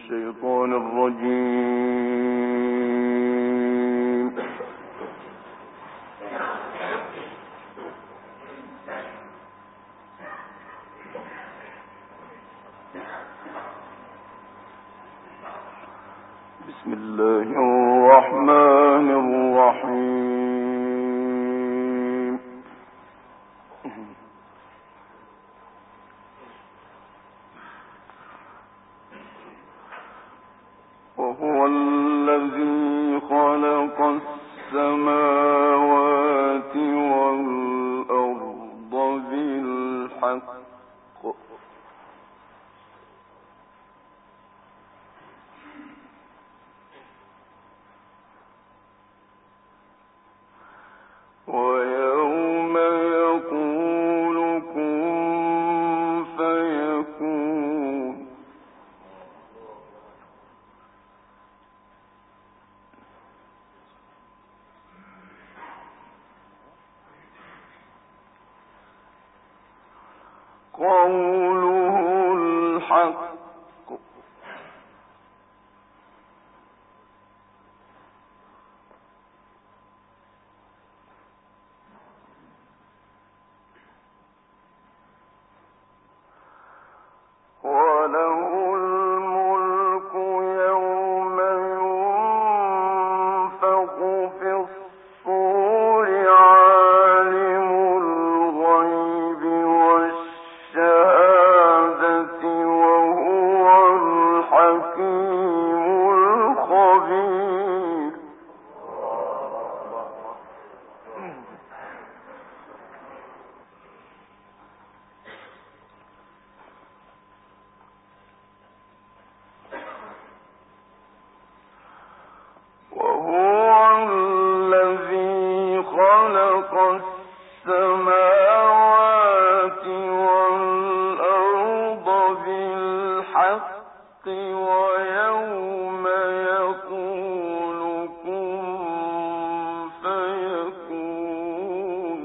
الشيطان الرجيم. بسم الله الرحمن الرحيم. وهو الذي خلق السماوات والأرض بالحق ويوم يقول كن فيكون قوله الحق وله الملك يوم ينفخ في الصور عالم الغيب والشهادة وهو الحكيم الخبير. وهو الذي خلق السماوات والأرض بالحق ويوم يقول كن فيكون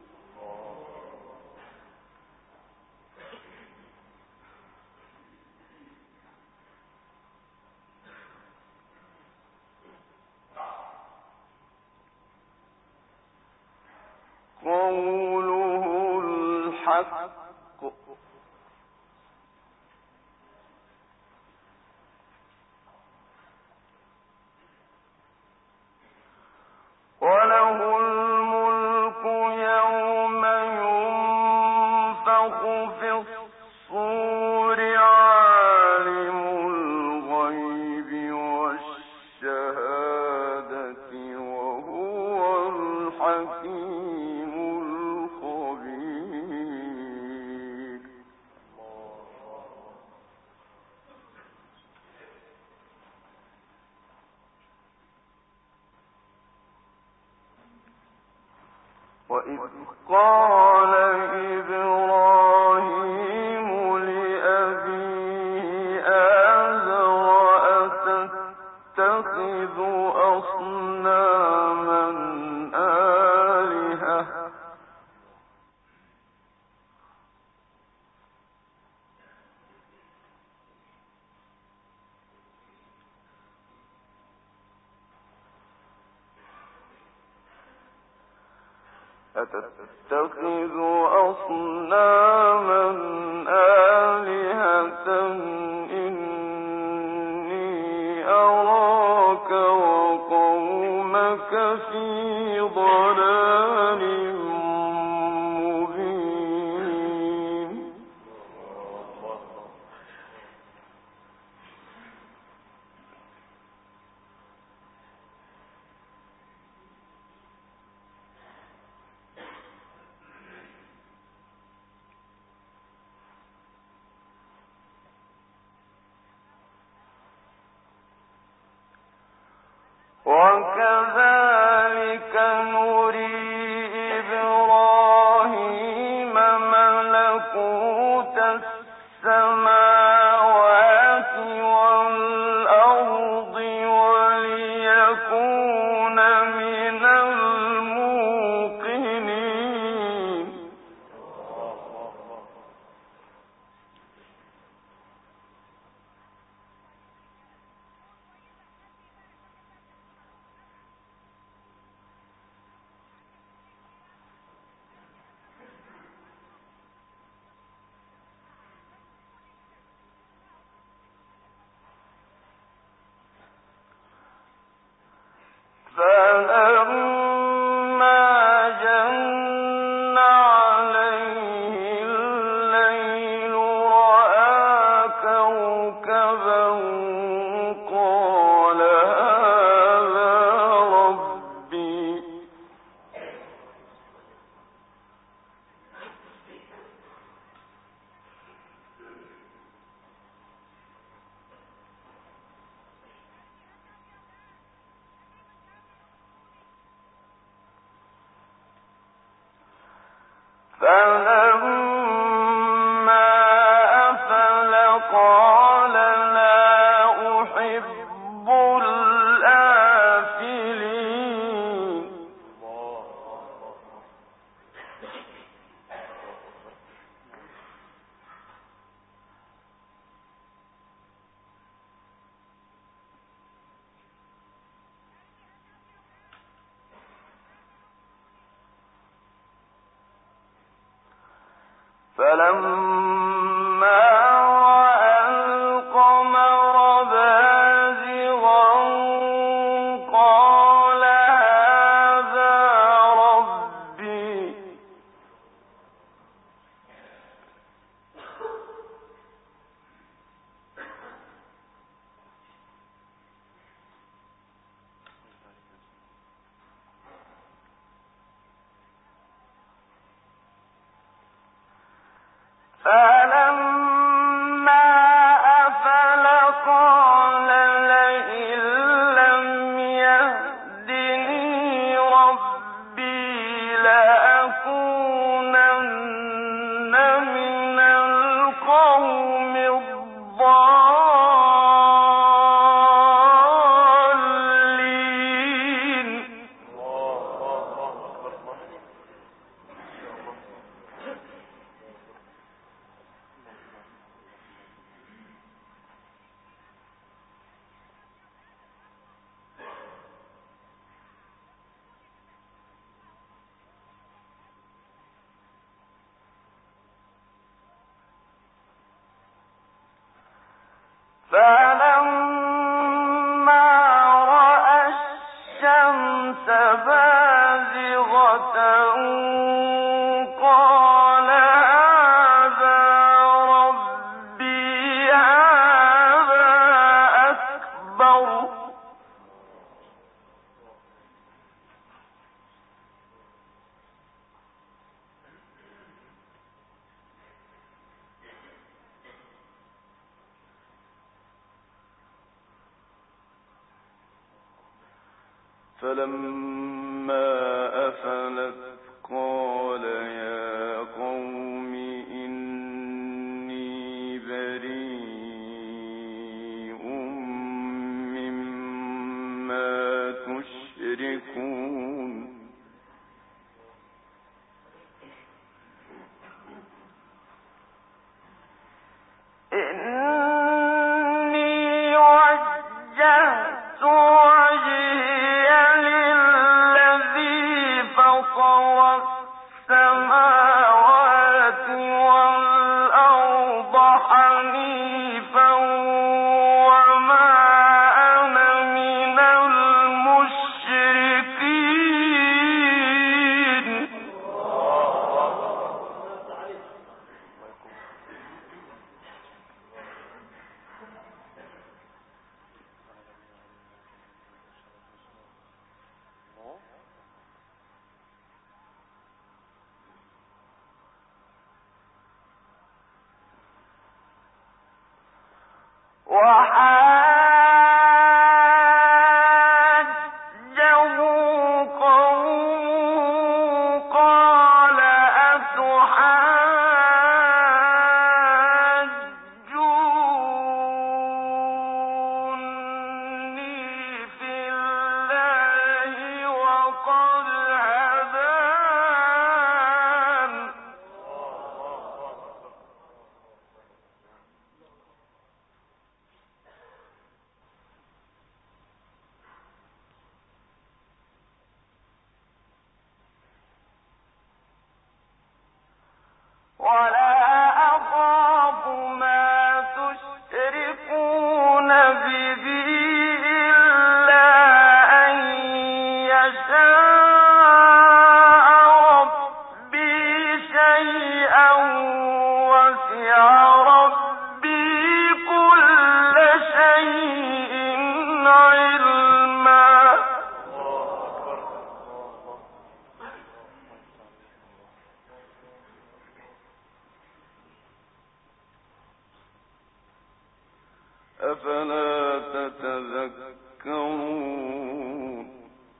قوله الحق وله الملك يوم ينفخ في الصور عالم الغيب والشهادة وهو الحكيم الخبير. وإذ قال إبراهيم لأبيه آزر أتتخذ أصناما آلهة إني أراك وقومك في ضلال مبين. وكذلك نري إبراهيم ملكوت السماوات والأرض وليكون من الموقنين. مركبا قال هذا ربي فلما أفل قال لا أحب الآفلين فلما رأى القمر بازغا قال هذا ربي فلما أفل قال لئن لم يهدني ربي لأكونن من القوم الضالين فلما رأى الشمس بازغة قال هذا ربي هذا أكبر فلما أفلت قال يا قوم إني بريء مما تشركون إني وجهت وجهي للذي فطر السماوات والأرض حنيفا وما أنا من المشركين وحاجه قومه قال أتحاجوني في الله وقد هدان أفلا تتذكرون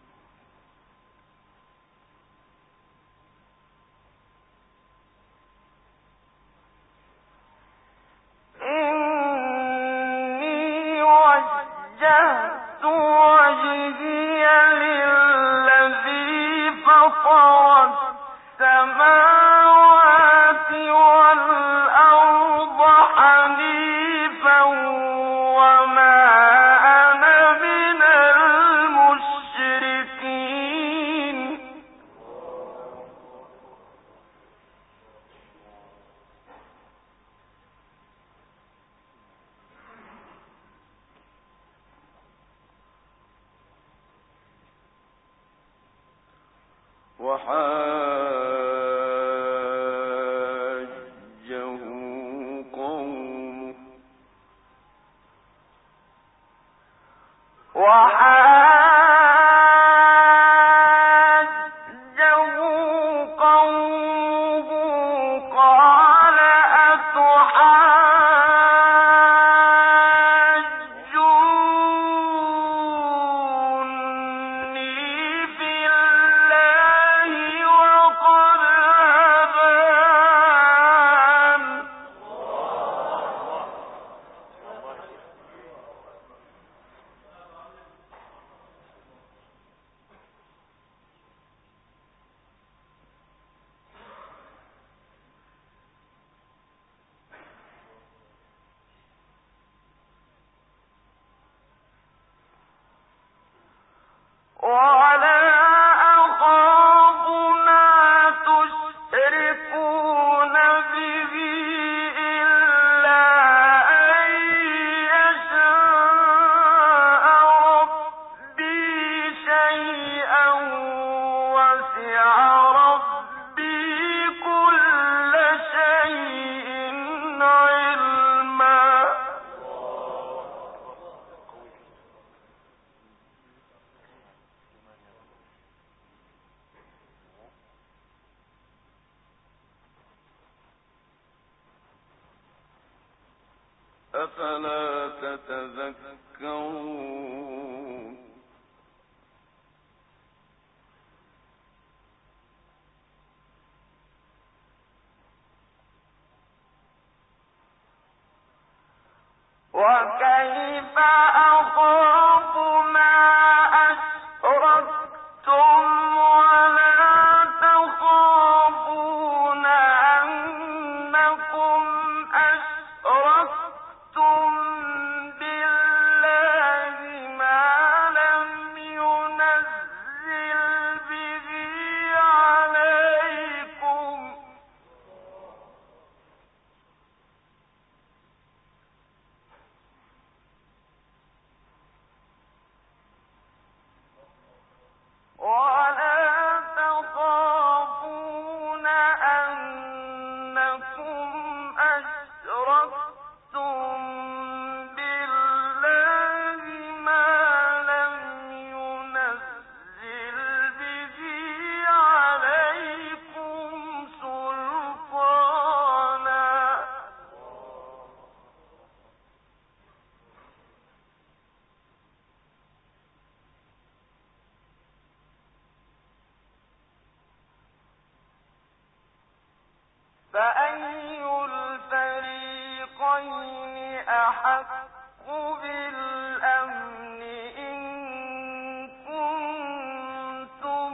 إني وجهت وجهي للذي فطر السماوات والأرض حنيفا وما أنا من المشركين وحاجه قومه قال أتحاجوني في الله وقد هدان ولا أخاف ما تشركون به إلا أن يشاء ربي شيئا وسع ربي كل شيء علما أفلا تتذكرون وكيف أخاف ما أشركتم ولا تخافون أنكم أشركتم بالله ما لم ينزل به عليكم ولا تخافون أنكم أشركتم بالله ما لم ينزل به عليكم سلطانا فأي الفريقين أحق بالأمن إن كنتم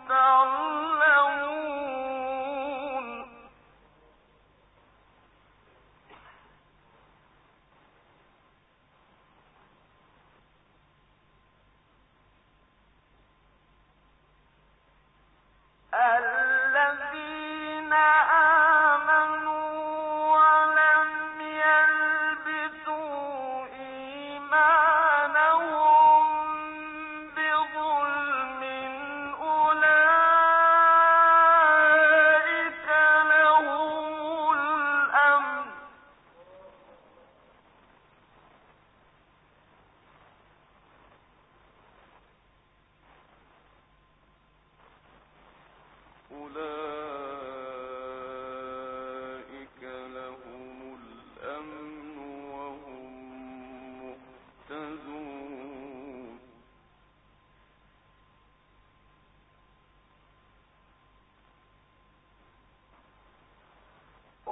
تعلمون الذين آمنوا ولم يلبسوا إيمانهم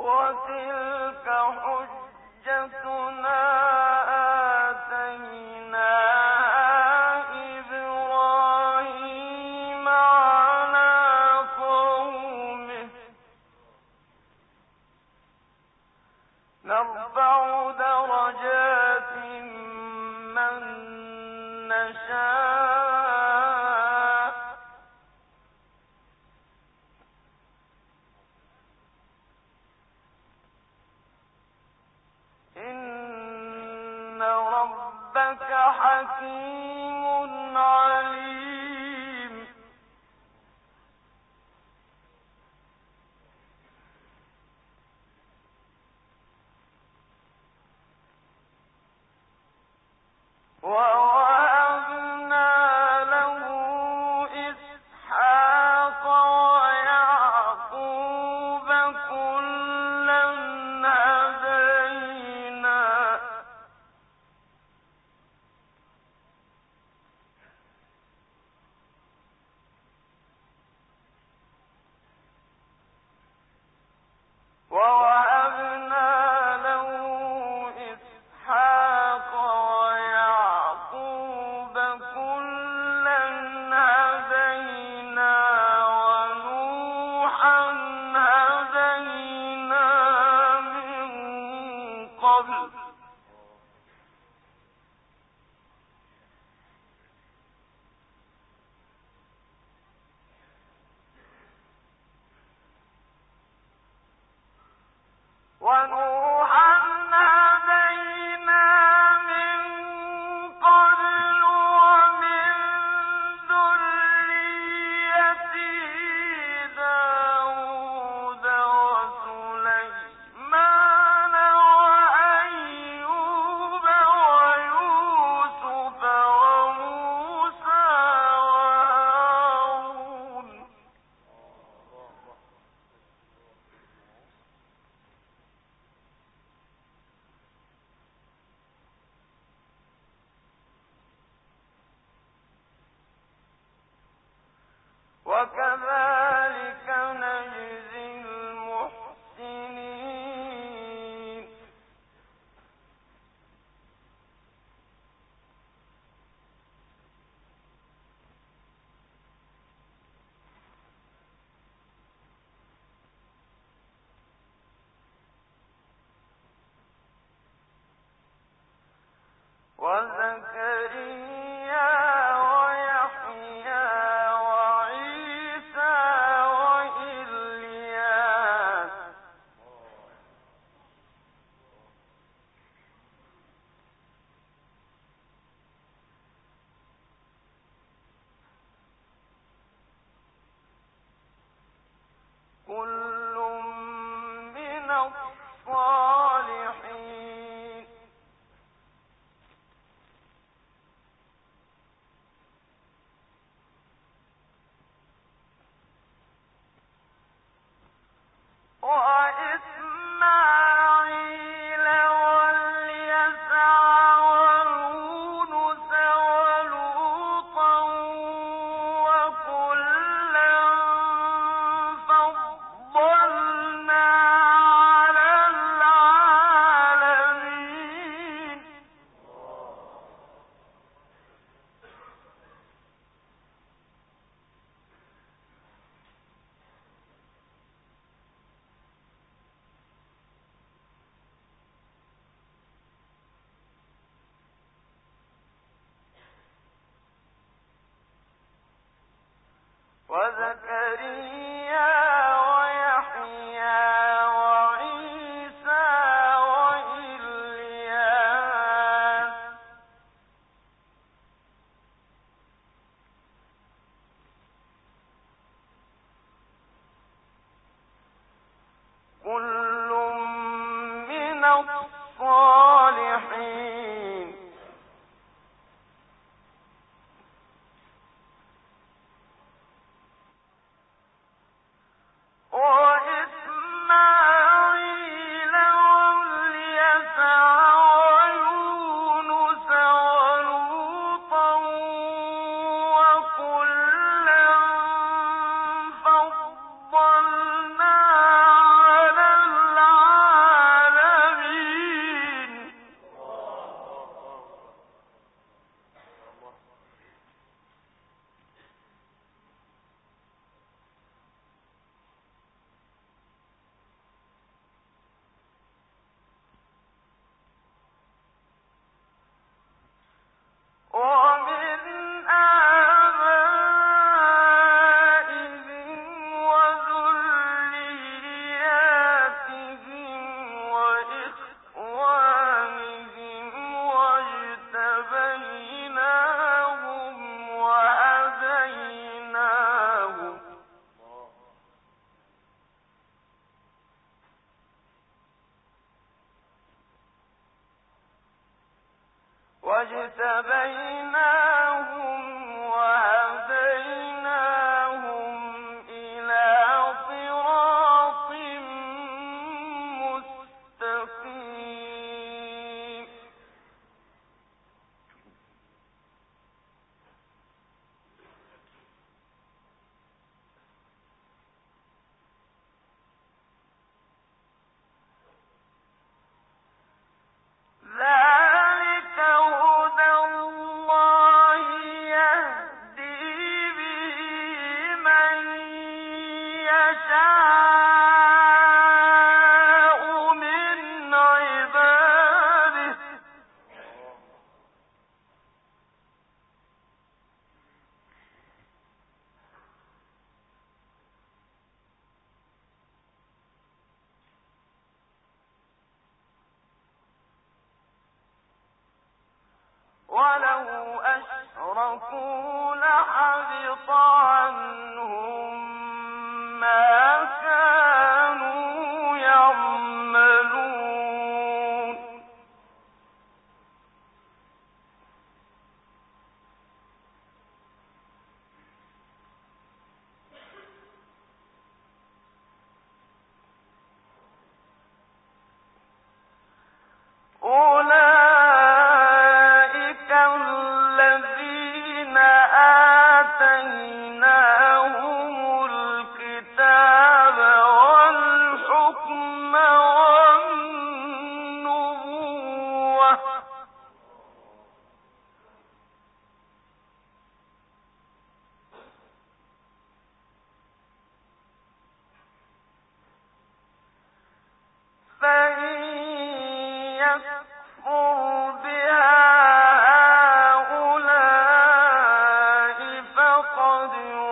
وتلك حجتنا آتينا إبراهيم على قومه نرفع درجات من نشاء إن ربك حكيم عليم ووهبنا له إسحاق ويعقوب كلا هدينا ووهبنا له إسحاق ويعقوب كلا هدينا ونوحا هدينا من قبل ونوحا هدينا من قبل ومن ذريته داود وسليمان وأيوب ويوسف وموسى وهارون وكذلك نجزي المحسنين وزكريا ويحيى وعيسى وإلياس كل من الصالحين وإسماعيل واليسع ويونس ولوطا وكلا فضلنا على العالمين وزكريا ويحيى وعيسى وإلياس كل من الصالحين واجتبيناهم وهديناهم إلى صراط مستقيم ذلك هدى الله يهدي به من يشاء من عباده ولو أشركوا لحبط عنهم ما كانوا يعملون أولئك الذين آتيناهم الكتاب والحكم والنبوة فإن يكفر بها هؤلاء فقد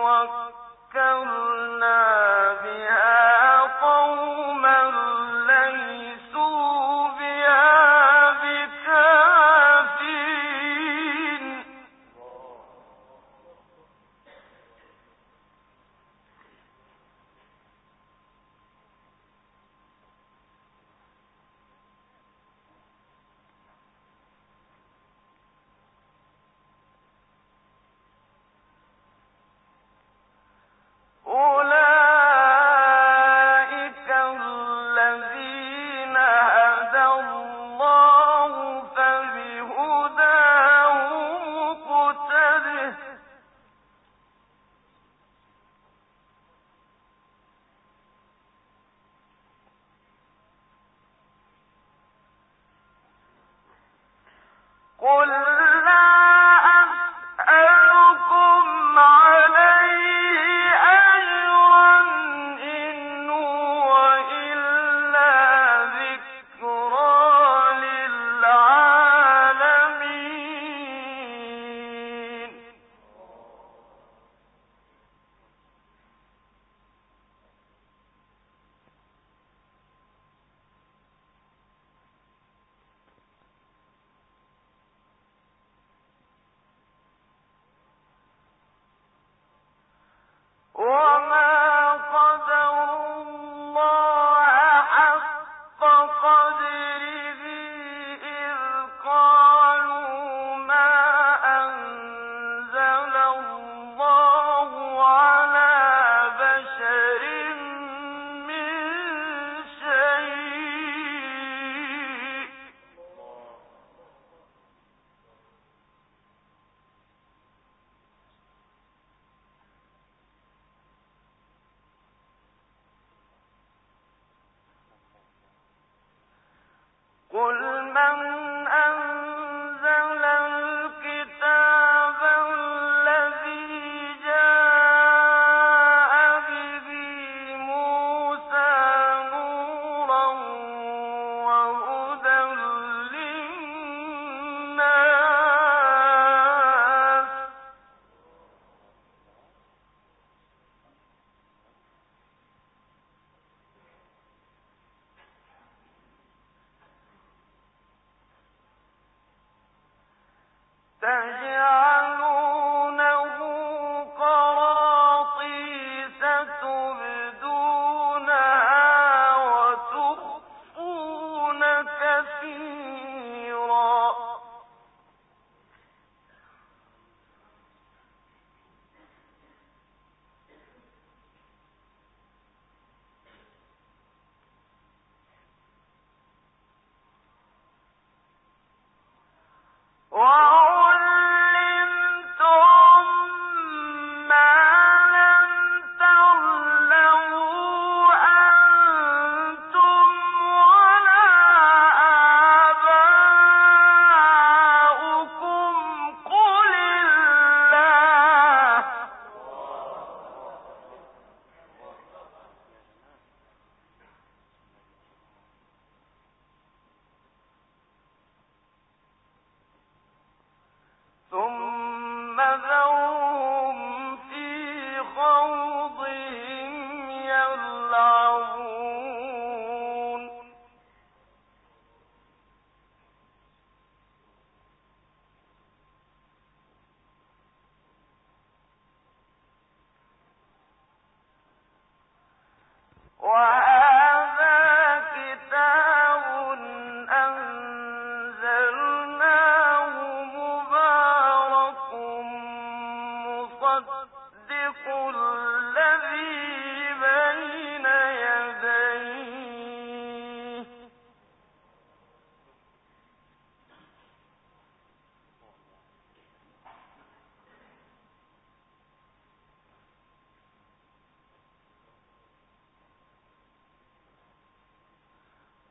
وكلنا بها قوما ليسوا بها بكافرين أولئك الذين هدى الله فبهداه مقتده قل لا أسألكم عليه أجرا إن هو إلا ذكرى للعالمين وما قدروا الله حق قدره إذ قالوا ما أنزل الله على بشر من شيء قل من أنزل الكتاب الذي جاء به موسى نورا وهدى للناس تجعلونه قراطيس تبدونها وتخفون كثيرا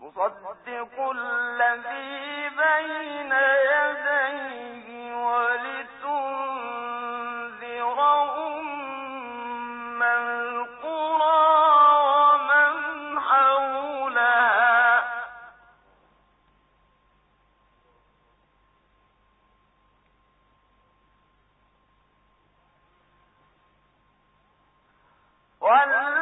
مصدق الذي بين يديه ولتنذر أم القرى ومن حولها والذين